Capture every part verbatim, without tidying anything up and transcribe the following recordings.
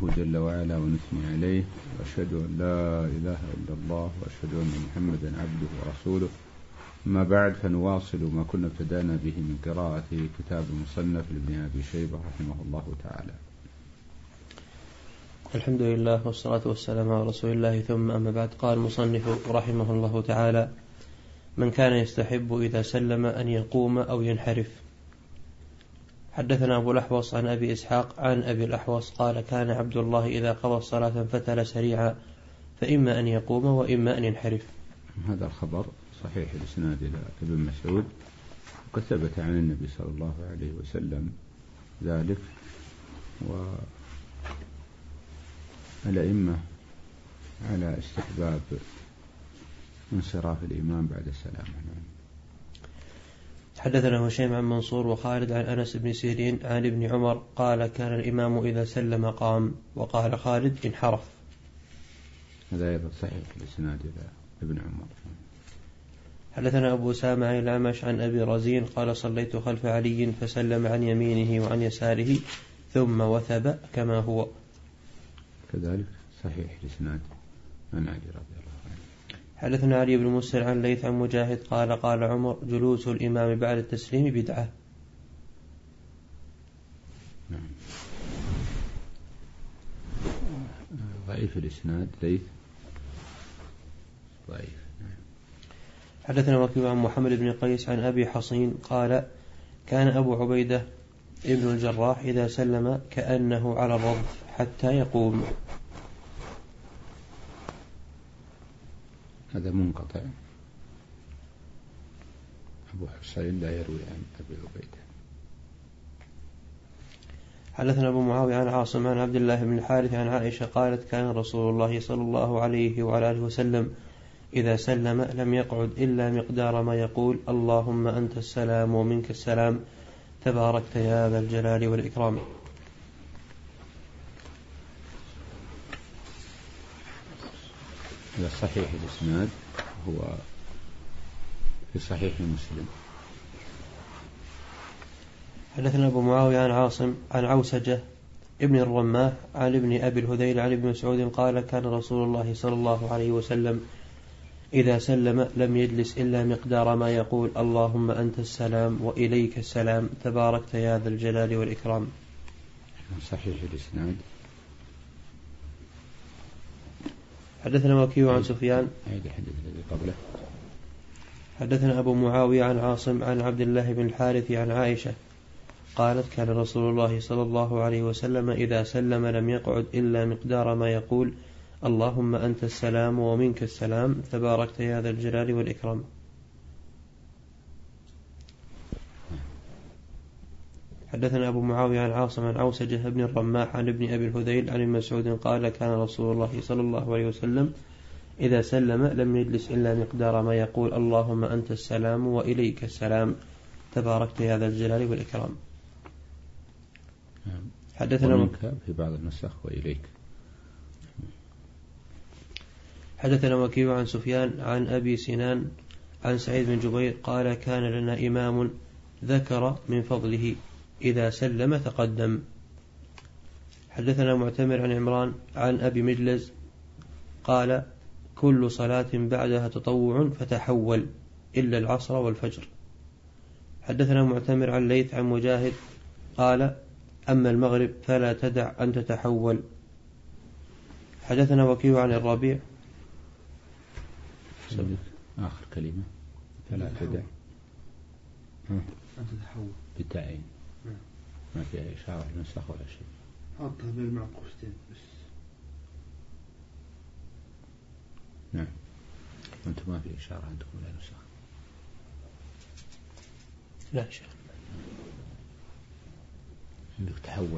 نحمده جل وعلا ونثني عليه، وأشهد أن لا إله إلا الله، وأشهد أن محمدا عبده ورسوله. أما بعد، فنواصل ما كنا ابتدأنا به من قراءة كتاب المصنف لابن أبي شيبة رحمه الله تعالى. الحمد لله والصلاة والسلام على رسول الله، ثم أما بعد. قال المصنف رحمه الله تعالى: من كان يستحب إذا سلم أن يقوم أو ينحرف. حدثنا أبو الأحوص عن أبي إسحاق عن أبي الأحوص قال: كان عبد الله إذا قضى الصلاة فتل سريعا، فإما أن يقوم وإما أن ينحرف. هذا الخبر صحيح الإسناد إلى ابن مسعود، وقد ثبت عن النبي صلى الله عليه وسلم ذلك، والأئمة على استحباب انصراف الإمام بعد السلام. حدثنا هشيم عن منصور وخالد عن أنس بن سيرين عن ابن عمر قال: كان الإمام إذا سلم قام، وقال خالد: انحرف. هذا أيضا صحيح الإسناد إلى ابن عمر. حدثنا أبو سامع عن الأعمش عن أبي رزين قال: صليت خلف علي فسلم عن يمينه وعن يساره ثم وثب كما هو. كذلك صحيح الإسناد عن علي رضي الله عنه. حدثنا علي بن مسر عن ليث عن مجاهد قال: قال عمر: جلوس الإمام بعد التسليم بدعة. نعم. ضعيف الإسناد ليث ضعيف. حدثنا وكيع عن محمد بن قيس عن أبي حصين قال: كان أبو عبيدة ابن الجراح إذا سلم كأنه على الرضف حتى يقوم. هذا منقطع. أبو حصين لا يروي عن أبي عبيدة. حدثنا أبو معاوية عن عاصم عن عبد الله بن الحارث عن عائشة قالت: كان رسول الله صلى الله عليه وعلى آله وسلم إذا سلم لم يقعد إلا مقدار ما يقول: اللهم أنت السلام ومنك السلام تباركت يا ذا الجلال والإكرام. هذا صحيح الإسناد، هو في صحيح مسلم. حدثنا أبو معاوية عن عاصم عن عوسجة ابن الرماح عن ابن أبي الهذيل عن ابن مسعود قال: كان رسول الله صلى الله عليه وسلم إذا سلم لم يجلس إلا مقدار ما يقول: اللهم أنت السلام وإليك السلام تباركت يا ذا الجلال والإكرام. صحيح الإسناد. حدثنا وكيع عن سفيان. حدثنا أبو معاوية عن عاصم عن عبد الله بن الحارث عن عائشة قالت: كان رسول الله صلى الله عليه وسلم إذا سلم لم يقعد إلا مقدار ما يقول: اللهم أنت السلام ومنك السلام تباركت يا ذا الجلال والإكرام. حدثنا أبو معاوية عن عاصم عن عوسجة بن الرماح عن ابن أبي الهذيل عن مسعود قال: كان رسول الله صلى الله عليه وسلم إذا سلم لم يجلس إلا مقدار ما يقول: اللهم أنت السلام وإليك السلام تباركت يا ذا الجلال والإكرام. حدثنا ومنك في بعض النسخ وإليك. حدثنا وكيع عن سفيان عن أبي سنان عن سعيد بن جبير قال: كان لنا إمام ذكر من فضله إذا سلم تقدم. حدثنا معتمر عن عمران عن أبي مجلز قال: كل صلاة بعدها تطوع فتحول إلا العصر والفجر. حدثنا معتمر عن ليث عن مجاهد قال: أما المغرب فلا تدع أن تتحول. حدثنا وكيع عن الربيع. آخر كلمة فلا تدع أن تتحول بالتعين، ما فيها إشارة نسخ ولا شيء. حطها بالمعقوفتين بس. نعم، أنتم ما في إشارة عندكم ولا نسخ؟ لا شيء. عندك تحول.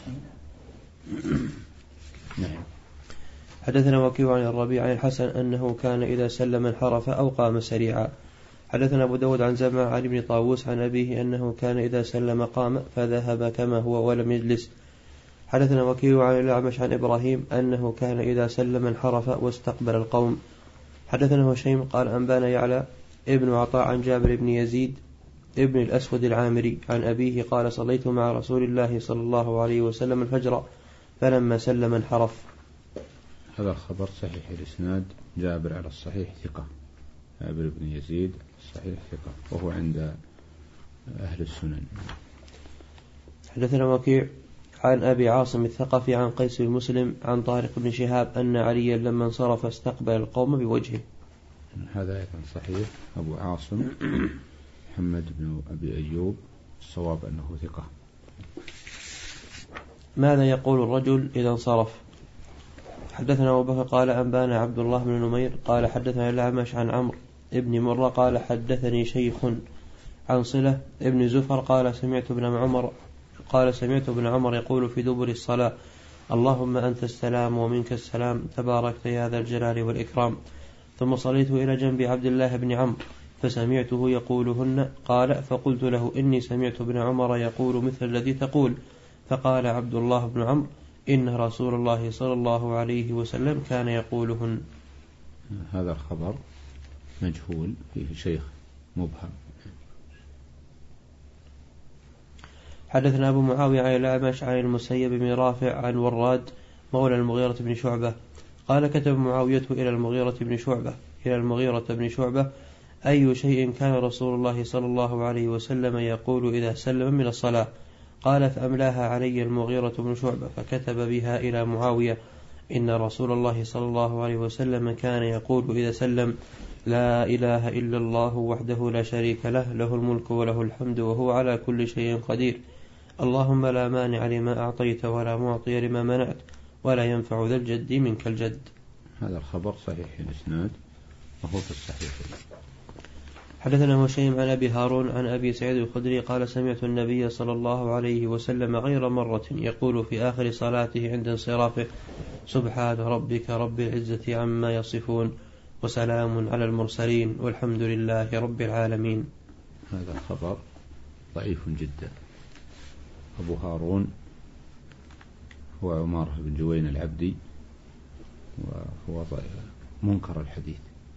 نعم. حدثنا وكيع عن الربيع عن الحسن أنه كان إذا سلم انحرف أو قام سريعا. حدثنا أبو داود عن زمع عن ابن طاووس عن أبيه أنه كان إذا سلم قام فذهب كما هو ولم يجلس. حدثنا وكيع عن الأعمش عن إبراهيم أنه كان إذا سلم انحرف واستقبل القوم. حدثنا هشيم قال: أنبانا يعلى ابن عطاء عن جابر بن يزيد ابن الأسود العامري عن أبيه قال: صليت مع رسول الله صلى الله عليه وسلم الفجر فلما سلم انحرف. هذا الخبر صحيح الإسناد، جابر على الصحيح ثقة، جابر بن يزيد الصحيح ثقة، وهو عند أهل السنن. حدثنا وكيع عن أبي عاصم الثقفي عن قيس بن مسلم عن طارق بن شهاب أن عليا لما انصرف استقبل القوم بوجهه. هذا أيضا صحيح. أبو عاصم محمد بن أبي أيوب، الصواب أنه ثقة. ماذا يقول الرجل إذا انصرف؟ حدثنا أبو بكر قال أنبانا عبد الله بن نمير قال حدثنا الأعمش عن عمرو ابن مرة قال حدثني شيخ عن صلة ابن زفر قال سمعت ابن عمر قال سمعت ابن عمر يقول في دبر الصلاة اللهم أنت السلام ومنك السلام تباركت يا ذا الجلال والإكرام. ثم صليت إلى جنب عبد الله بن عمرو فسمعته يقولهن قال فقلت له إني سمعت ابن عمر يقول مثل الذي تقول. فقال عبد الله بن عمرو إن رسول الله صلى الله عليه وسلم كان يقولهن. هذا الخبر مجهول، فيه شيخ مبهم. حدثنا أبو معاوية عن الأعمش عن المسيب بن رافع عن وراد مولى المغيرة بن شعبة قال كتب معاوية إلى المغيرة بن شعبة إلى المغيرة بن شعبة أي شيء كان رسول الله صلى الله عليه وسلم يقول إذا سلم من الصلاة؟ قال فأملاها علي المغيرة بن شعبة فكتب بها إلى معاوية إن رسول الله صلى الله عليه وسلم كان يقول إذا سلم لا إله إلا الله وحده لا شريك له له الملك وله الحمد وهو على كل شيء قدير اللهم لا مانع لما أعطيت ولا معطي لما منعت ولا ينفع ذا الجد منك الجد. هذا الخبر صحيح الإسناد وهو في الصحيح. حدثنا هشيم عن أبي هارون عن أبي سعيد الخدري قال سمعت النبي صلى الله عليه وسلم غير مرة يقول في آخر صلاته عند انصرافه سبحان ربك رب العزة عما يصفون وسلام على المرسلين والحمد لله رب العالمين. هذا الخبر ضعيف جدا. أبو هارون هو عمارة بن جوين العبدي وهو منكر الحديث.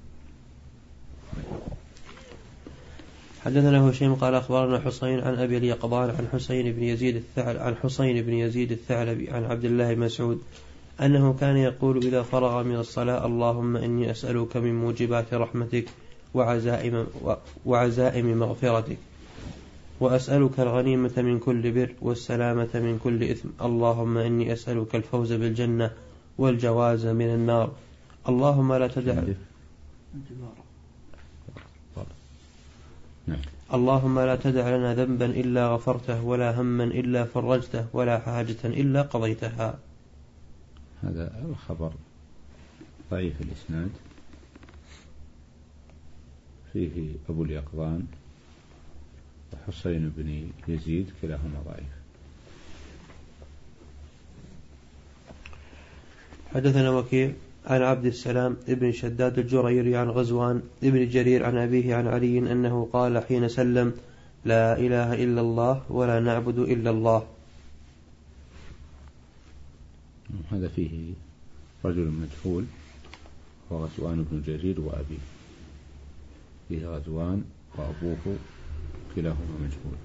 حدثنا هشيم قال أخبرنا حسين عن أبي اليقظان عن حسين بن يزيد الثعلبي عن حسين بن يزيد الثعلبي عن عبد الله بن مسعود أنه كان يقول إذا فرغ من الصلاة اللهم إني أسألك من موجبات رحمتك وعزائم, وعزائم مغفرتك وأسألك الغنيمة من كل بر والسلامة من كل إثم اللهم إني أسألك الفوز بالجنة والجواز من النار اللهم لا تدع اللهم لا تدع لنا ذنبا إلا غفرته ولا هما إلا فرجته ولا حاجة إلا قضيتها. هذا الخبر ضعيف الإسناد، فيه أبو اليقظان وحسين بن يزيد كلاهما ضعيف. حدثنا وكيع عن عبد السلام ابن شداد الجريري عن غزوان ابن جرير عن أبيه عن علي أنه قال حين سلم لا إله إلا الله ولا نعبد إلا الله. هذا فيه رجل مجهول وغزوان بن جرير وأبيه، فيه غزوان وأبوه كلاهما مجهول.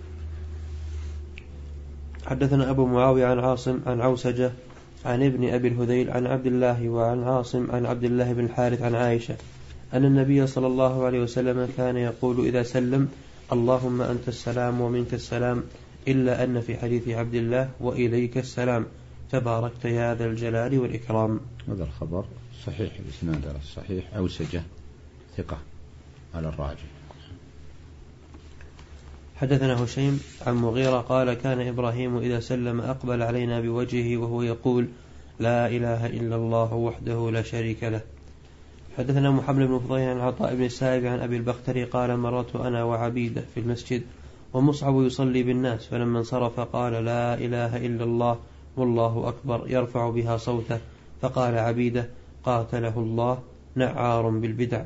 حدثنا أبو معاوية عن عاصم عن عوسجة عن ابن أبي الهذيل عن عبد الله وعن عاصم عن عبد الله بن الحارث عن عائشة أن النبي صلى الله عليه وسلم كان يقول إذا سلم اللهم أنت السلام ومنك السلام إلا أن في حديث عبد الله وإليك السلام تباركت يا ذا الجلال والإكرام. هذا الخبر صحيح الإسناد على الصحيح، عوسجة ثقة على الراجح. حدثنا هشيم عن مغيرة قال كان إبراهيم إذا سلم أقبل علينا بوجهه وهو يقول لا إله إلا الله وحده لا شريك له. حدثنا محمد بن فضيل عن عطاء بن السائب عن أبي البختري قال مررت أنا وعبيدة في المسجد ومصعب يصلي بالناس فلما انصرف قال لا إله إلا الله والله أكبر يرفع بها صوته فقال عبيدة قاتله الله نعار بالبدع.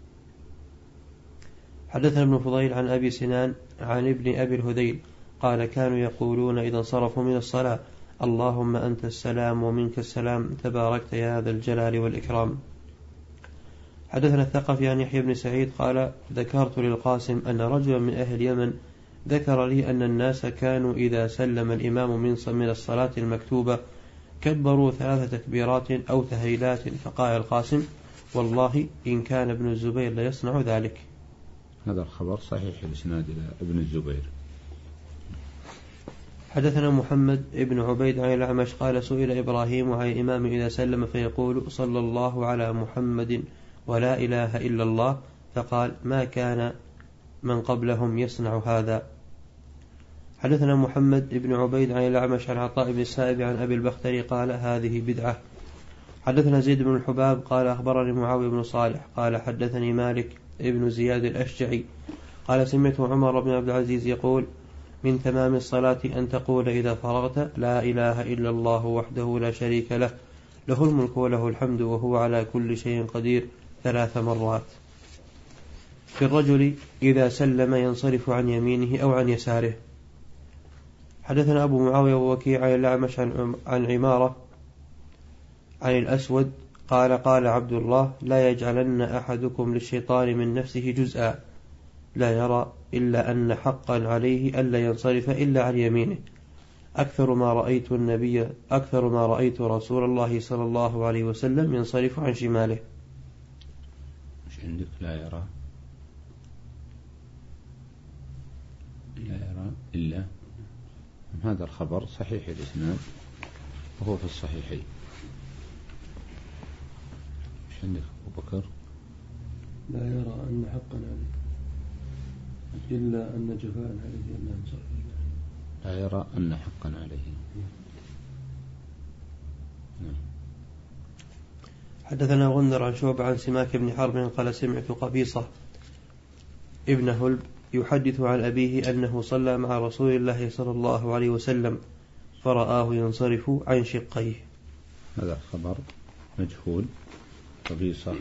حدثنا ابن فضيل عن أبي سنان عن ابن أبي الهذيل قال كانوا يقولون إذا انصرفوا من الصلاة اللهم أنت السلام ومنك السلام تباركت يا ذا الجلال والإكرام. حدثنا الثقفي عن يحيى بن سعيد قال ذكرت للقاسم أن رجلا من أهل اليمن ذكر لي أن الناس كانوا إذا سلم الإمام من الصلاة المكتوبة كبروا ثلاث تكبيرات أو تهيلات. فقال القاسم: والله إن كان ابن الزبير ليصنع ذلك. هذا الخبر صحيح الإسناد إلى ابن الزبير. حدثنا محمد ابن عبيد عن الأعمش قال: سئل إبراهيم عن الإمام إذا سلم فيقول: صلى الله على محمد ولا إله إلا الله، فقال: ما كان من قبلهم يصنع هذا. حدثنا محمد ابن عبيد عن الأعمش عن عطاء بن السائب عن أبي البختري قال: هذه بدعة. حدثنا زيد بن الحباب قال: أخبرني معاوية بن صالح قال: حدثني مالك ابن زياد الأشجعي قال: سمعت عمر بن عبد العزيز يقول: من تمام الصلاة أن تقول إذا فرغت: لا إله إلا الله وحده لا شريك له، له الملك وله الحمد وهو على كل شيء قدير، ثلاث مرات. في الرجل إذا سلم ينصرف عن يمينه أو عن يساره. حدثنا أبو معاوية ووكيع عن الأعمش عن عمارة عن الأسود قال: قال عبد الله: لا يجعلن أحدكم للشيطان من نفسه جزءا، لا يرى إلا أن حقا عليه ألا ينصرف إلا عن يمينه، أكثر ما رأيت النبي أكثر ما رأيت رسول الله صلى الله عليه وسلم ينصرف عن شماله. مش عندك لا يرى لا يرى إلا. هذا الخبر صحيح الإسناد وهو في الصحيحين. مش عندك أبو بكر؟ لا يرى أن حقا عليه إلا أن جفاء عليه أن ينصرف. لا يرى أن حقا عليه. حدثنا غندر عن شعبة عن سماك بن حرب قال: سمعت قبيصة ابن هلب يحدث عن أبيه أنه صلى مع رسول الله صلى الله عليه وسلم فرآه ينصرف عن شقيه. هذا خبر مجهول. قبيصة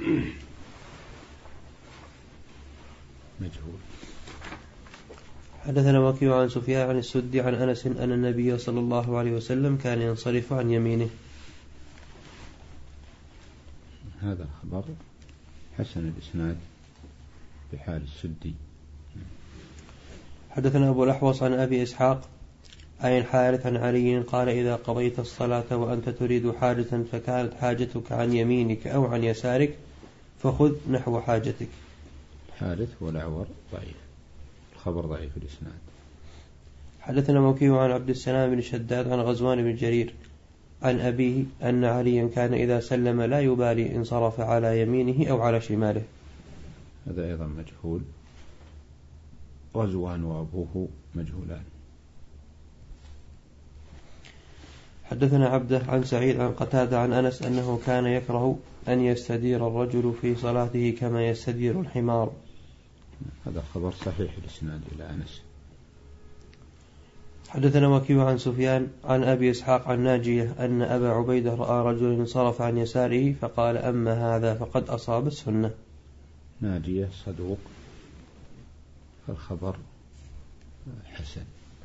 مجهول. حدثنا وكيع عن سفيان عن السدي عن أنس أن النبي صلى الله عليه وسلم كان ينصرف عن يمينه. هذا الخبر حسن الإسناد بحال السدي. حدثنا أبو الأحوص عن أبي إسحاق عن الحارث عن علي قال: إذا قضيت الصلاة وأنت تريد حاجة فكانت حاجتك عن يمينك أو عن يسارك فخذ نحو حاجتك. الحارث والأعور ضعيف، الخبر ضعيف الإسناد. حدثنا وكيع عن عبد السلام بن شداد عن غزوان بن جرير عن أبيه أن عليا كان إذا سلم لا يبالي إن صرف على يمينه أو على شماله. هذا أيضا مجهول. غزوان وأبوه مجهولان. حدثنا عبده عن سعيد عن قتادة عن أنس أنه كان يكره أن يستدير الرجل في صلاته كما يستدير الحمار. هذا خبر صحيح الإسناد إلى أنس. حدثنا وكيع عن سفيان عن أبي إسحاق عن ناجية أن أبا عبيدة رأى رجل انصرف عن يساره فقال: أما هذا فقد أصاب السنة. ناجية صدوق، فالخبر حسن.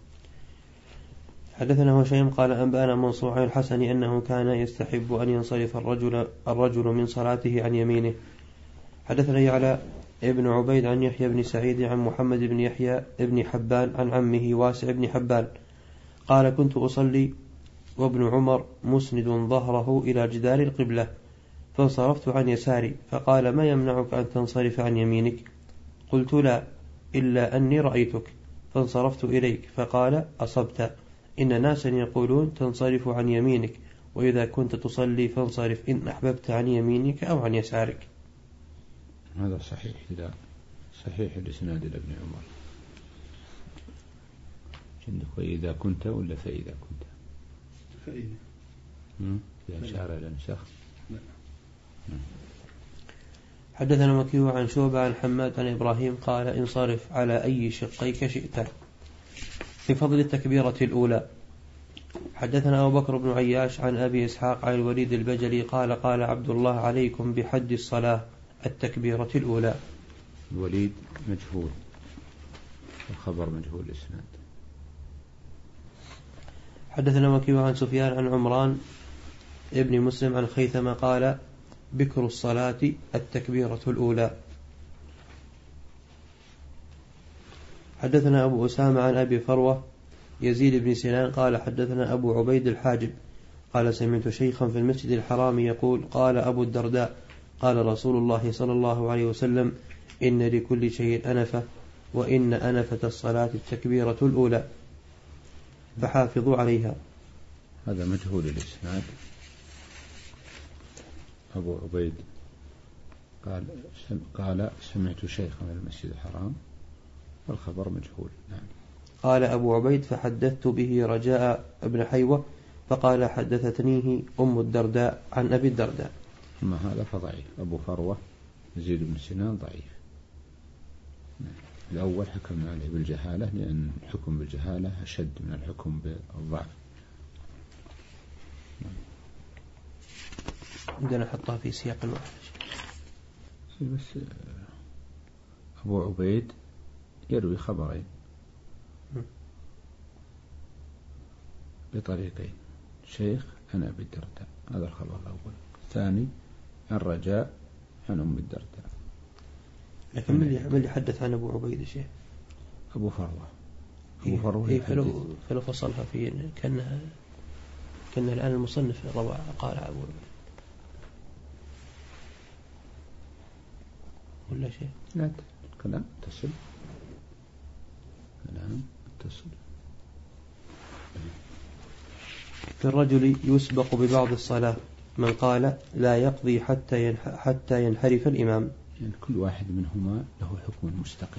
حدثنا هشيم قال: أنبأنا منصور عن الحسن أنه كان يستحب أن ينصرف الرجل, الرجل من صلاته عن يمينه. حدثنا يعلى ابن عبيد عن يحيى بن سعيد عن محمد بن يحيى بن حبان عن عمه واسع بن حبان قال: كنت أصلي وابن عمر مسند ظهره إلى جدار القبلة فانصرفت عن يساري فقال: ما يمنعك أن تنصرف عن يمينك؟ قلت: لا، إلا أني رأيتك فانصرفت إليك. فقال: أصبت، إن ناسا يقولون تنصرف عن يمينك، وإذا كنت تصلي فانصرف إن أحببت عن يمينك أو عن يسارك. هذا صحيح إلى صحيح الإسناد إلى ابن عمر. عندك وإذا كنت ولا فإذا كنت؟ فإذا. في إشارة إلى نسخ. حدثنا وكيع عن شعبة عن حماد عن إبراهيم قال: انصرف على أي شقيك شئت. في فضل التكبيرة الأولى. حدثنا أبو بكر بن عياش عن أبي إسحاق عن الوليد البجلي قال: قال عبد الله: عليكم بحد الصلاة التكبيرة الأولى. الوليد مجهول، الخبر مجهول الإسناد. حدثنا وكيع عن سفيان عن عمران ابن مسلم عن خيثمة قال: بكر الصلاة التكبيرة الأولى. حدثنا أبو أسامة عن أبي فروة يزيد بن سنان قال: حدثنا أبو عبيد الحاجب قال سمعت شيخا في المسجد الحرام يقول قال أبو الدرداء قال رسول الله صلى الله عليه وسلم إن لكل شيء أنفة وإن أنفة الصلاة التكبيرة الأولى فحافظوا عليها. هذا مجهول الإسناد. أبو عبيد قال قال سمعت شيخا في المسجد الحرام والخبر مجهول. نعم. قال أبو عبيد فحدثت به رجاء ابن حيوة فقال حدثتنيه أم الدرداء عن أبي الدرداء. أما هذا فضعيف. أبو فروة يزيد بن سنان ضعيف. الأول حكمنا عليه بالجهالة لأن الحكم بالجهالة أشد من الحكم بالضعف. عندنا حطها في سياق واحد. بس أبو عبيد يروي خبرين بطريقين، شيخ عن أبي الدرداء، هذا الخبر الأول. الثاني الرجاء عن أم الدرداء. لكن من اللي اللي حدث عن أبو عبيد يا شيخ؟ أبو فروة. أبو فروة إيه فلو فلو فصلها في كأنها كأن الآن المصنف روى قال أبو عبيد ولا شيء؟ لا كلام اتصل كلام اتصل. في الرجل يسبق ببعض الصلاة من قال لا يقضي حتى حتى ينحرف الإمام. يعني كل واحد منهما له حكم مستقل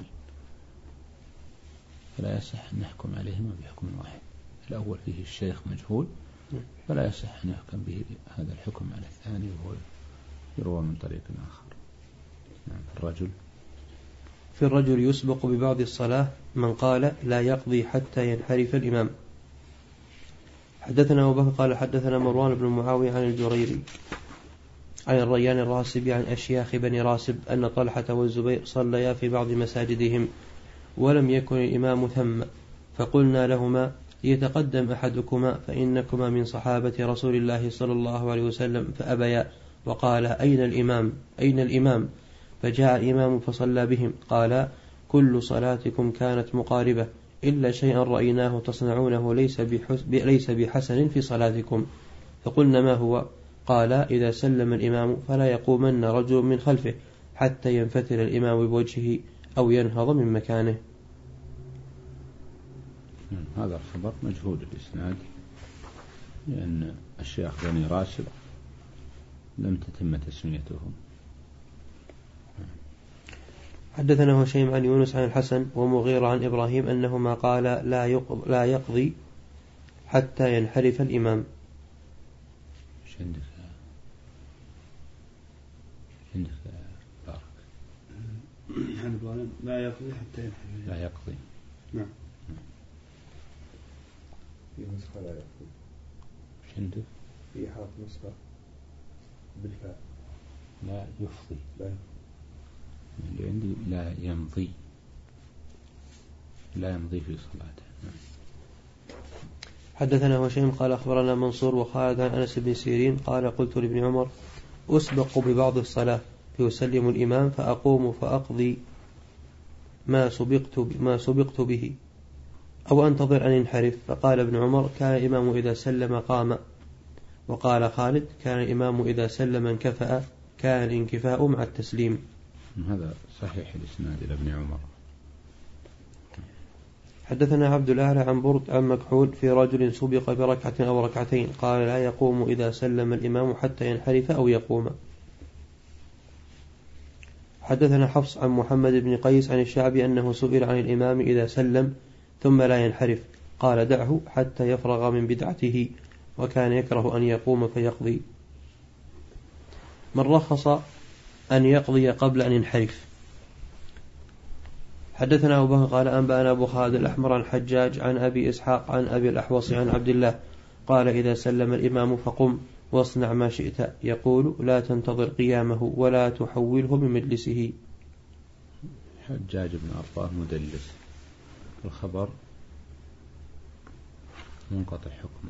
فلا يصح أن نحكم عليهما بحكم واحد. الأول فيه الشيخ مجهول فلا يصح أن يحكم به هذا الحكم على الثاني وهو يروى من طريق آخر. نعم. الرجل في الرجل يسبق ببعض الصلاة من قال لا يقضي حتى ينحرف الإمام. حدثنا أبو بكر قال حدثنا مروان بن معاوية عن الجريري عن الريان الراسبي عن أشياخ بني راسب أن طلحة والزبير صليا في بعض مساجدهم ولم يكن الإمام ثم، فقلنا لهما يتقدم أحدكما فإنكما من صحابة رسول الله صلى الله عليه وسلم، فأبيا وقال أين الإمام أين الإمام فجاء الإمام فصلى بهم. قال كل صلاتكم كانت مقاربة إلا شيئا رأيناه تصنعونه ليس ليس بحسن في صلاتكم. فقلنا ما هو؟ قال إذا سلم الإمام فلا يقومن رجل من خلفه حتى ينفتل الإمام بوجهه أو ينهض من مكانه. هذا الخبر مجهول الإسناد لأن الشيخ بني راشد لم تتم تسميتهم. حدثنا هشيم عن يونس عن الحسن ومغيرة عن إبراهيم أنهما قال لا يقضي حتى ينحرف الإمام. ايش عندك عندك بارك؟ لا يقضي حتى ينحرف. لا يقضي. نعم. في نسخة لا يقضي. ايش عندك؟ في حرف نسخة بالفاء لا يفضي. لا اللي عندي لا يمضي لا يمضي في صلاته. حدثنا هشيم قال أخبرنا منصور وخالد عن أنس بن سيرين قال قلت لابن عمر أسبق ببعض الصلاة فيسلم الإمام فأقوم فأقضي ما سبقت ما سبقت به أو أنتظر أن ينحرف. فقال ابن عمر كان الإمام إذا سلم قام. وقال خالد كان الإمام إذا سلم انكفأ كان الانكفاء مع التسليم. هذا صحيح الإسناد إلى ابن عمر. حدثنا عبد الأعلى عن برد عن مكحول في رجل سبق بركعة أو ركعتين قال لا يقوم إذا سلم الإمام حتى ينحرف أو يقوم. حدثنا حفص عن محمد بن قيس عن الشعبي أنه سئل عن الإمام إذا سلم ثم لا ينحرف قال دعه حتى يفرغ من بدعته وكان يكره أن يقوم فيقضي. من رخص أن يقضي قبل أن ينحرف. حدثنا أبو بكر قال أنبأنا أبو خالد الأحمر عن حجاج عن أبي إسحاق عن أبي الأحوص عن عبد الله قال إذا سلم الإمام فقم واصنع ما شئت يقول لا تنتظر قيامه ولا تحوله من مجلسه. حجاج بن أرطاه مدلس الخبر منقطع حكمه.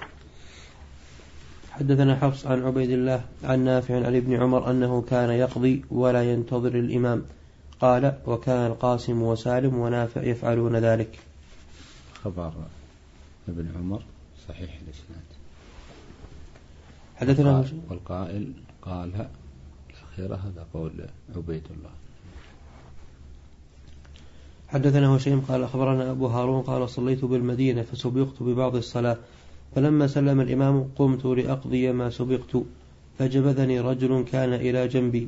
حدثنا حفص عن عبيد الله عن نافع عن ابن عمر أنه كان يقضي ولا ينتظر الإمام قال وكان القاسم وسالم ونافع يفعلون ذلك. خبر ابن عمر صحيح الإسناد. حدثنا والقائل قالها الأخيرة هذا قول عبيد الله. حدثنا هشيم قال أخبرنا أبو هارون قال صليت بالمدينة فسبقت ببعض الصلاة، فلما سلم الإمام قمت لأقضي ما سبقت، فجبذني رجل كان إلى جنبي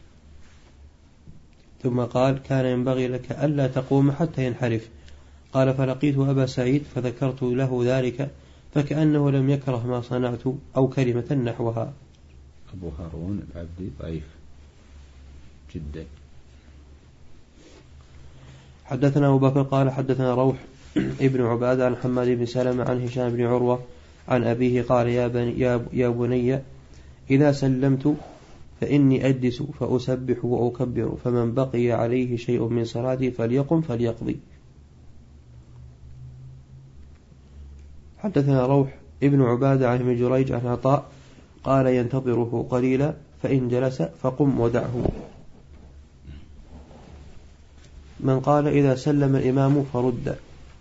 ثم قال: كان ينبغي لك ألا تقوم حتى ينحرف. قال: فلقيت أبا سعيد فذكرت له ذلك فكأنه لم يكره ما صنعت أو كلمة نحوها. أبو هارون العبدي ضعيف جدا. حدثنا أبو بكر قال حدثنا روح ابن عبادة عن حماد بن سلمة عن هشام بن عروة عن أبيه قال: يا بني, يا بني إذا سلمت فإني أجلس فأسبح وأكبر، فمن بقي عليه شيء من صلاتي فليقم فليقضي. حدثنا روح ابن عبادة عن ابن جريج عن عطاء قال: ينتظره قليلا فإن جلس فقم ودعه. من قال: إذا سلم الإمام فرد.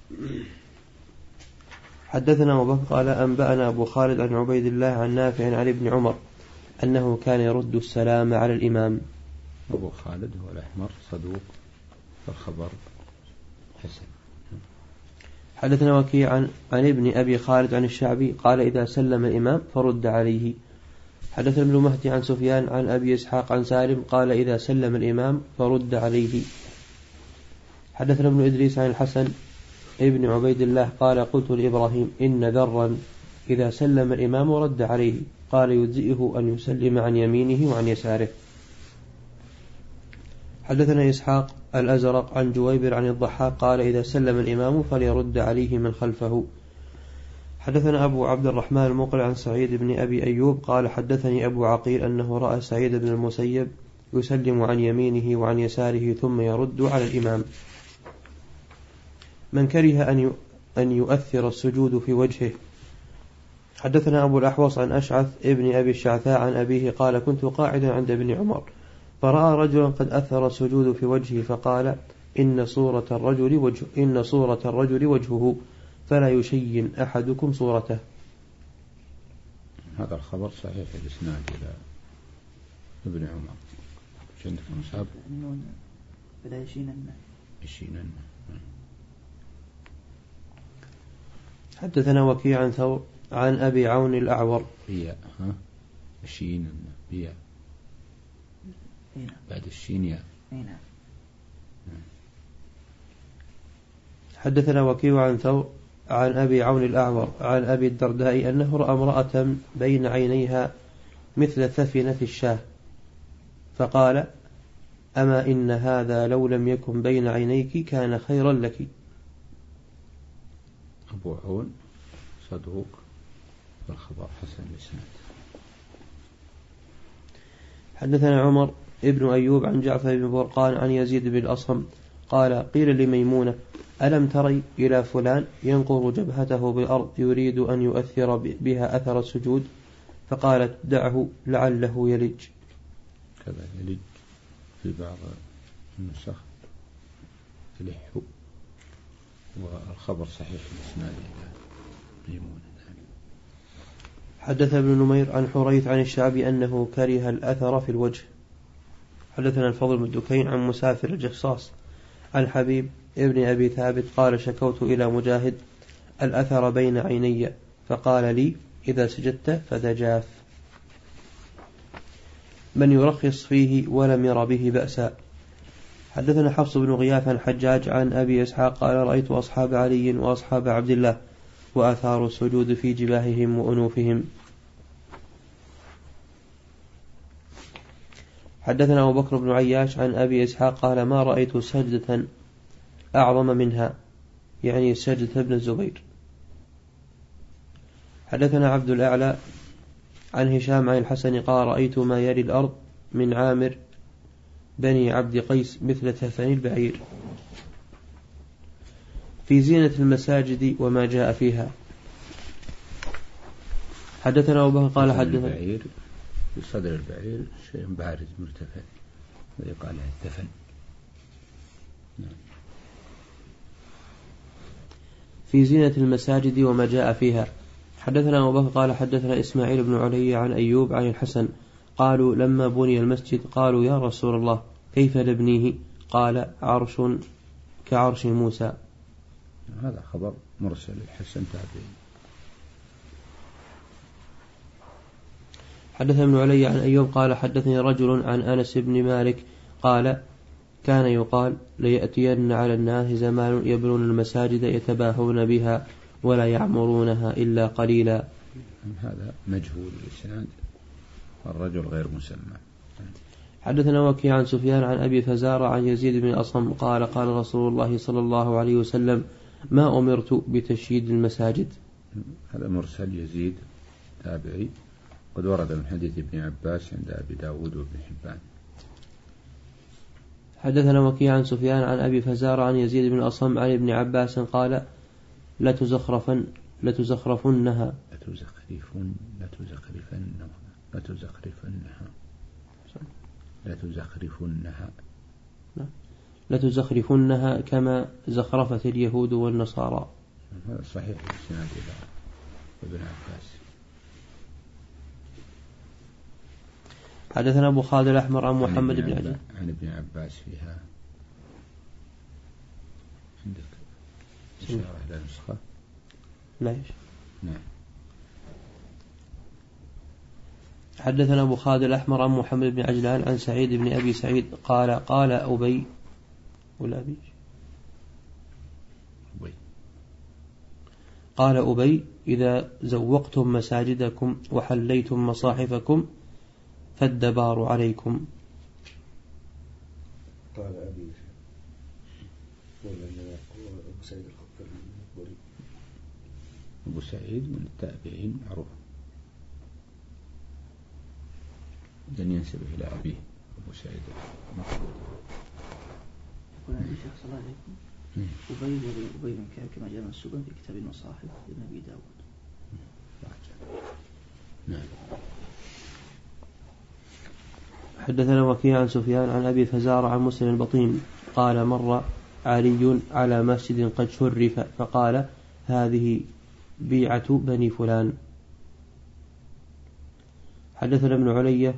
حدثنا أبو بكر قال: أنبأنا أبو خالد عن عبيد الله عن نافع عن ابن عمر أنه كان يرد السلام على الإمام. أبو خالد هو الأحمر صدوق والخبر حسن. حدثنا وكيع عن, عن ابن أبي خالد عن الشعبي قال: إذا سلم الإمام فرد عليه. حدثنا ابن مهدي عن سفيان عن أبي إسحاق عن سالم قال: إذا سلم الإمام فرد عليه. حدثنا ابن إدريس عن الحسن ابن عبيد الله قال: قلت لإبراهيم: إن ذرا إذا سلم الإمام رد عليه، قال: يجزئه أن يسلم عن يمينه وعن يساره. حدثنا إسحاق الأزرق عن جويبر عن الضحاك قال: إذا سلم الإمام فليرد عليه من خلفه. حدثنا أبو عبد الرحمن المقرع عن سعيد بن أبي أيوب قال: حدثني أبو عقيل أنه رأى سعيد بن المسيب يسلم عن يمينه وعن يساره ثم يرد على الإمام. من كره أن يؤثر السجود في وجهه. حدثنا أبو الأحوص عن أشعث ابن أبي الشعثاء عن أبيه قال: كنت قاعدا عند ابن عمر فرأى رجلا قد أثر السجود في وجهه فقال: إن صورة الرجل وجه إن صورة الرجل وجهه فلا يشين أحدكم صورته. هذا الخبر صحيح الإسناد إلى ابن عمر. عندك مصاب فلا يشينن يشينن. حدثنا وكيع عن ثور عن أبي عون الأعور بيا ها يشينن بيا بعد الشين يا. حدثنا وكيع عن ثور عن أبي عون الأعور عن أبي الدرداء أنه رأى امرأة بين عينيها مثل ثفنة الشاه فقال: أما إن هذا لو لم يكن بين عينيك كان خيرا لك. أبو عون صدوق والخبر حسن الإسناد. حدثنا عمر ابن أيوب عن جعفر بن برقان عن يزيد بن الأصم قال: قيل لميمونة: ألم تري إلى فلان ينقر جبهته بالأرض يريد أن يؤثر بها أثر السجود؟ فقالت: دعه لعله يلج. كذا يلج في بعض النسخ يلح، والخبر صحيح الإسناد إلى ميمونة. حدث ابن نمير عن حريث عن الشعبي أنه كره الأثر في الوجه. حدثنا الفضل بن دكين عن مسافر الجصاص عن حبيب ابن أبي ثابت قال: شكوت إلى مجاهد الأثر بين عيني فقال لي: إذا سجدت فتجاف. من يرخص فيه ولم ير به بأسا. حدثنا حفص بن غياث عن حجاج عن أبي إسحاق قال: رأيت أصحاب علي وأصحاب عبد الله وآثار السجود في جباههم وأنوفهم. حدثنا أبو بكر بن عياش عن أبي إسحاق قال: ما رأيت سجدة أعظم منها، يعني سجدة ابن الزبير. حدثنا عبد الأعلى عن هشام عن الحسن قال: رأيت ما يلي الأرض من عامر بني عبد قيس مثل تفاني البعير في زينة المساجد وما جاء فيها. حدثنا أبو بكر قال: حدثنا البعير في صدر البعير شيء بارز مرتفع ويقال له الدفن. في زينة المساجد وما جاء فيها. حدثنا أبو بكر قال حدثنا إسماعيل بن علي عن أيوب عن الحسن قالوا لما بني المسجد قالوا يا رسول الله كيف نبنيه؟ قال عرش كعرش موسى. هذا خبر مرسل الحسن تابعي. حدثنا ابن علي عن أيوب قال حدثني رجل عن أنس بن مالك قال كان يقال ليأتين على الناس زمان يبنون المساجد يتباهون بها ولا يعمرونها إلا قليلا. هذا مجهول الإسناد، الرجل غير مسمى. حدثنا وكيع عن سفيان عن أبي فزارة عن يزيد بن أصم قال قال رسول الله صلى الله عليه وسلم ما أمرت بتشييد المساجد. هذا مرسل يزيد تابعي، قد ورد من حديث ابن عباس عند أبي داود وابن حبان. حدثنا وكيع عن سفيان عن أبي فزارة عن يزيد بن أصم عن ابن عباس قال لتزخرفن لتزخرفنها لتزخرفن لتزخرفنها لتزخرفنها لتزخرفنها لتزخرفنها كما زخرفت اليهود والنصارى. هذا صحيح الإسناد إلى ابن عباس. حدثنا أبو خالد الأحمر عن محمد بن عجل عن ابن عباس فيها عندك إشارة إلى نسخة؟ لا يش. نعم. حدثنا أبو خالد الأحمر عن محمد بن عجلان عن سعيد بن أبي سعيد قال قال أبي ولا أبي أبي قال أبي إذا زوقتم مساجدكم وحليتم مصاحفكم فالدبار عليكم. قال أبي أبو سعيد الخطري. أبو سعيد من التابعين معروف، لن ينسب إلى أبيه أبو سعيد المقبول. يقول أبي شيخ صلى الله عليه وسلم أبي أبي بن كعب كما جاء منسوبا في كتاب المصاحف لأبي داود. نعم. حدثنا وكيع عن سفيان عن أبي فزار عن مسلم البطين قال مر علي على مسجد قد شرف فقال هذه بيعة بني فلان. حدثنا ابن علي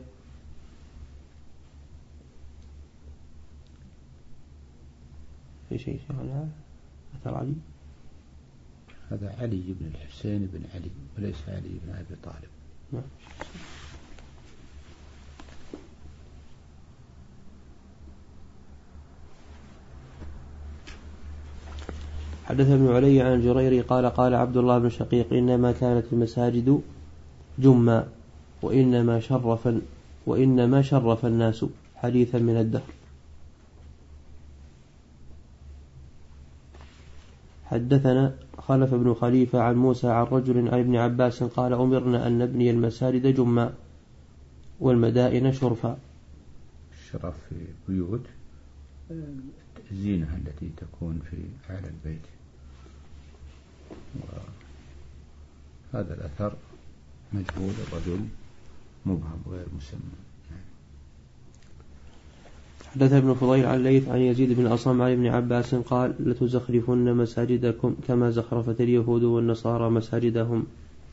في شيء على أثر علي. هذا علي بن الحسين بن علي وليس علي بن أبي طالب. نعم. حدث ابن علي عن الجريري قال قال عبد الله بن شقيق إنما كانت المساجد جمّا وإنما شرف وإنما شرف الناس حديثا من الدهر. حدثنا خلف بن خليفة عن موسى عن رجل عن ابن عباس قال أمرنا أن نبني المساجد جمّا والمدائن شرفا. الشرف في بيوت الزينة التي تكون في أعلى البيت، وهذا الأثر مجهول الرجل مبهم غير مسمى. حدث ابن فضيل عن ليث عن يزيد بن أصم عن ابن عباس قال لتزخرفن مساجدكم كما زخرفت اليهود والنصارى مساجدهم.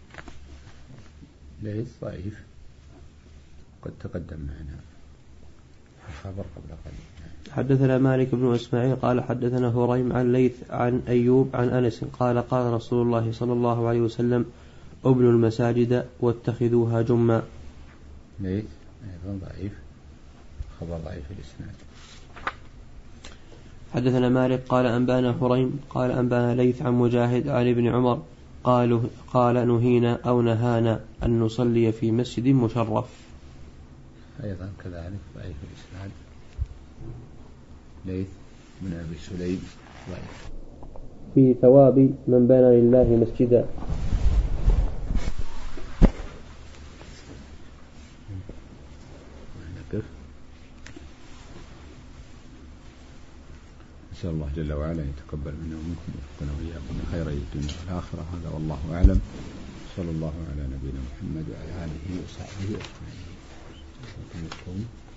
ليث ضعيف قد تقدم معنا الخبر قبل قليل. حدثنا مالك بن إسماعيل قال حدثنا هريم عن ليث عن أيوب عن أنس قال قال رسول الله صلى الله عليه وسلم ابنوا المساجد واتخذوها جمّا. ليث أيضا ضعيف، خبر ضعيف الإسناد. حدثنا مالك قال أنبانا هريم قال أنبانا ليث عن مجاهد عن ابن عمر قالوا قال نهينا أو نهانا أن نصلي في مسجد مشرف. أيضا كذلك ضعيف الإسناد. ليث من أبي سليم ضعيف. في ثواب من بنى لله مسجدا. نسأل الله جل وعلا يتقبل منا ومنكم ويوفقنا وإياكم من خيري الدنيا والآخرة. هذا والله أعلم. صلى الله على نبينا محمد وعلى آله وصحبه أجمعين.